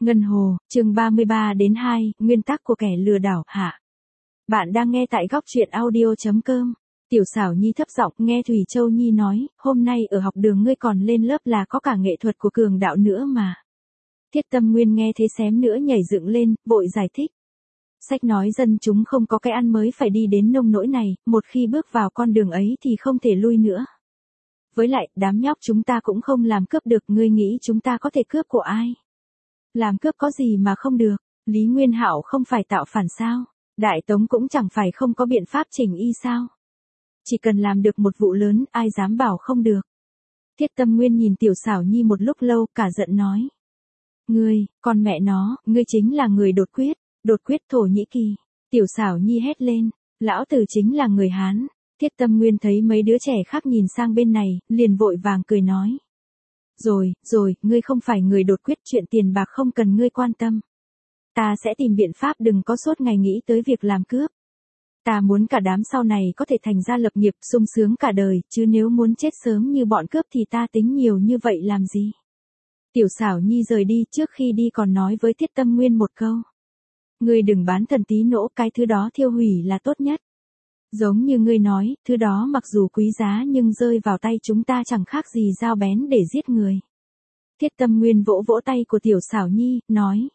Ngân Hồ, chương 33 đến 2, nguyên tắc của kẻ lừa đảo, hạ. Bạn đang nghe tại góc truyện audio.com. Tiểu Xảo Nhi thấp giọng nghe Thủy Châu Nhi nói, hôm nay ở học đường ngươi còn lên lớp là có cả nghệ thuật của cường đạo nữa mà. Thiết Tâm Nguyên nghe thế xém nữa nhảy dựng lên, vội giải thích. Sách nói dân chúng không có cái ăn mới phải đi đến nông nỗi này, một khi bước vào con đường ấy thì không thể lui nữa. Với lại, đám nhóc chúng ta cũng không làm cướp được, ngươi nghĩ chúng ta có thể cướp của ai? Làm cướp có gì mà không được, Lý Nguyên Hạo không phải tạo phản sao, Đại Tống cũng chẳng phải không có biện pháp chỉnh y sao. Chỉ cần làm được một vụ lớn, ai dám bảo không được. Thiết Tâm Nguyên nhìn Tiểu Xảo Nhi một lúc lâu, cả giận nói. Ngươi, con mẹ nó, ngươi chính là người đột quyết Thổ Nhĩ Kỳ. Tiểu Xảo Nhi hét lên, lão tử chính là người Hán. Thiết Tâm Nguyên thấy mấy đứa trẻ khác nhìn sang bên này, liền vội vàng cười nói. Rồi, ngươi không phải người đột quyết, chuyện tiền bạc không cần ngươi quan tâm. Ta sẽ tìm biện pháp, đừng có suốt ngày nghĩ tới việc làm cướp. Ta muốn cả đám sau này có thể thành ra lập nghiệp, sung sướng cả đời, chứ nếu muốn chết sớm như bọn cướp thì ta tính nhiều như vậy làm gì. Tiểu Xảo Nhi rời đi, trước khi đi còn nói với Thiết Tâm Nguyên một câu. Ngươi đừng bán thần tí nỗ, cái thứ đó thiêu hủy là tốt nhất. Giống như ngươi nói, thứ đó mặc dù quý giá nhưng rơi vào tay chúng ta chẳng khác gì dao bén để giết người. Thiết Tâm Nguyên vỗ vỗ tay của Tiểu Xảo Nhi, nói.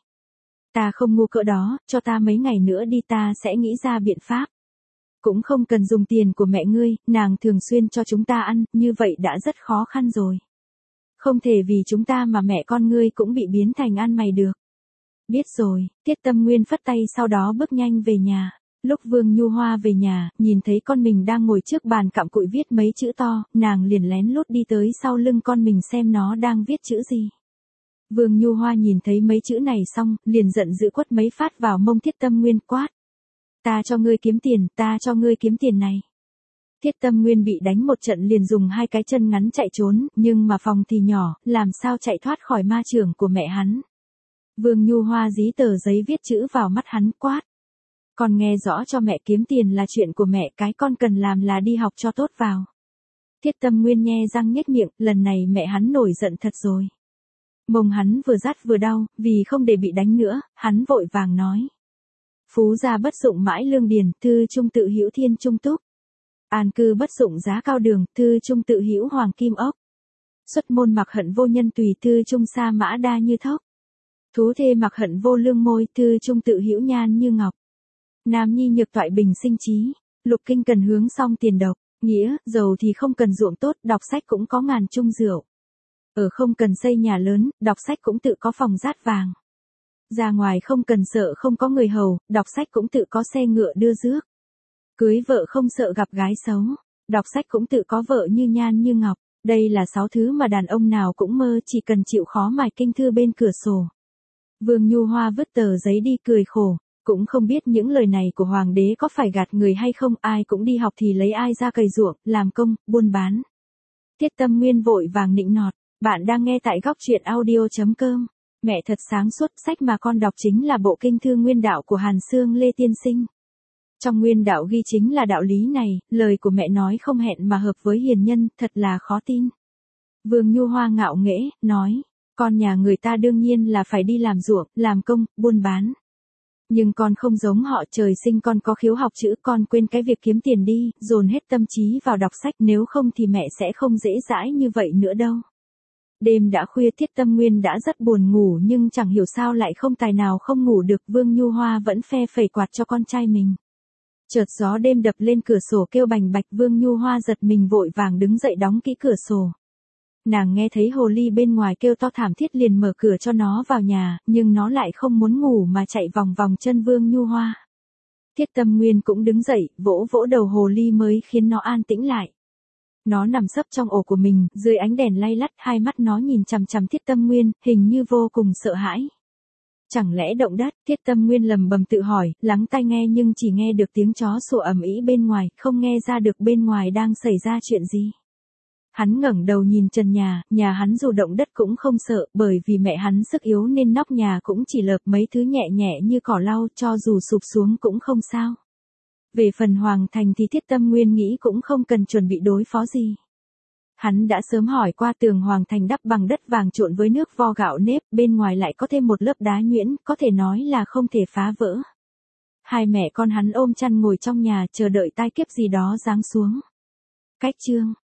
Ta không ngu cỡ đó, cho ta mấy ngày nữa đi, ta sẽ nghĩ ra biện pháp. Cũng không cần dùng tiền của mẹ ngươi, nàng thường xuyên cho chúng ta ăn, như vậy đã rất khó khăn rồi. Không thể vì chúng ta mà mẹ con ngươi cũng bị biến thành ăn mày được. Biết rồi, Thiết Tâm Nguyên phất tay sau đó bước nhanh về nhà. Lúc Vương Nhu Hoa về nhà, nhìn thấy con mình đang ngồi trước bàn cặm cụi viết mấy chữ to, nàng liền lén lút đi tới sau lưng con mình xem nó đang viết chữ gì. Vương Nhu Hoa nhìn thấy mấy chữ này xong, liền giận dữ quất mấy phát vào mông Thiết Tâm Nguyên, quát. Ta cho ngươi kiếm tiền này. Thiết Tâm Nguyên bị đánh một trận liền dùng hai cái chân ngắn chạy trốn, nhưng mà phòng thì nhỏ, làm sao chạy thoát khỏi ma chưởng của mẹ hắn. Vương Nhu Hoa dí tờ giấy viết chữ vào mắt hắn, quát. Con nghe rõ cho, mẹ kiếm tiền là chuyện của mẹ, cái con cần làm là đi học cho tốt vào. Thiết Tâm Nguyên nhe răng nhếch miệng, lần này mẹ hắn nổi giận thật rồi. Mông hắn vừa rát vừa đau, vì không để bị đánh nữa, hắn vội vàng nói. Phú gia bất dụng mãi lương điền, thư trung tự hữu thiên trung túc. An cư bất dụng giá cao đường, thư trung tự hữu hoàng kim ốc. Xuất môn mặc hận vô nhân tùy, thư trung sa mã đa như thốc. Thú thê mặc hận vô lương môi, thư trung tự hữu nhan như ngọc. Nam nhi nhược toại bình sinh trí, lục kinh cần hướng song tiền độc, nghĩa, giàu thì không cần ruộng tốt, đọc sách cũng có ngàn chung rượu. Ở không cần xây nhà lớn, đọc sách cũng tự có phòng dát vàng. Ra ngoài không cần sợ không có người hầu, đọc sách cũng tự có xe ngựa đưa rước. Cưới vợ không sợ gặp gái xấu, đọc sách cũng tự có vợ như nhan như ngọc. Đây là 6 thứ mà đàn ông nào cũng mơ, chỉ cần chịu khó mài kinh thư bên cửa sổ. Vương Nhu Hoa vứt tờ giấy đi cười khổ. Cũng không biết những lời này của hoàng đế có phải gạt người hay không, ai cũng đi học thì lấy ai ra cày ruộng, làm công, buôn bán. Thiết Tâm Nguyên vội vàng nịnh nọt, bạn đang nghe tại góc truyện audio.com. Mẹ thật sáng suốt, sách mà con đọc chính là bộ kinh thư Nguyên Đạo của Hàn Xương Lê Tiên Sinh. Trong Nguyên Đạo ghi chính là đạo lý này, lời của mẹ nói không hẹn mà hợp với hiền nhân, thật là khó tin. Vương Nhu Hoa ngạo nghễ, nói, con nhà người ta đương nhiên là phải đi làm ruộng, làm công, buôn bán. Nhưng con không giống họ, trời sinh con có khiếu học chữ, con quên cái việc kiếm tiền đi, dồn hết tâm trí vào đọc sách, nếu không thì mẹ sẽ không dễ dãi như vậy nữa đâu. Đêm đã khuya, Thiết Tâm Nguyên đã rất buồn ngủ nhưng chẳng hiểu sao lại không tài nào không ngủ được, Vương Nhu Hoa vẫn phe phẩy quạt cho con trai mình. Chợt gió đêm đập lên cửa sổ kêu bành bạch, Vương Nhu Hoa giật mình vội vàng đứng dậy đóng kỹ cửa sổ. Nàng nghe thấy hồ ly bên ngoài kêu to thảm thiết liền mở cửa cho nó vào nhà, nhưng nó lại không muốn ngủ mà chạy vòng vòng chân Vương Nhu Hoa. Thiết Tâm Nguyên cũng đứng dậy, vỗ vỗ đầu hồ ly mới khiến nó an tĩnh lại. Nó nằm sấp trong ổ của mình, dưới ánh đèn lay lắt, hai mắt nó nhìn chằm chằm Thiết Tâm Nguyên, hình như vô cùng sợ hãi. Chẳng lẽ động đất? Thiết Tâm Nguyên lầm bầm tự hỏi, lắng tai nghe nhưng chỉ nghe được tiếng chó sủa ầm ĩ bên ngoài, không nghe ra được bên ngoài đang xảy ra chuyện gì. Hắn ngẩng đầu nhìn trần nhà hắn dù động đất cũng không sợ, bởi vì mẹ hắn sức yếu nên nóc nhà cũng chỉ lợp mấy thứ nhẹ nhẹ như cỏ lau, cho dù sụp xuống cũng không sao. Về phần Hoàng Thành thì Thiết Tâm Nguyên nghĩ cũng không cần chuẩn bị đối phó gì. Hắn đã sớm hỏi qua tường hoàng thành đắp bằng đất vàng trộn với nước vo gạo nếp, bên ngoài lại có thêm một lớp đá nhuyễn, có thể nói là không thể phá vỡ. Hai mẹ con hắn ôm chăn ngồi trong nhà chờ đợi tai kiếp gì đó giáng xuống. Cách chương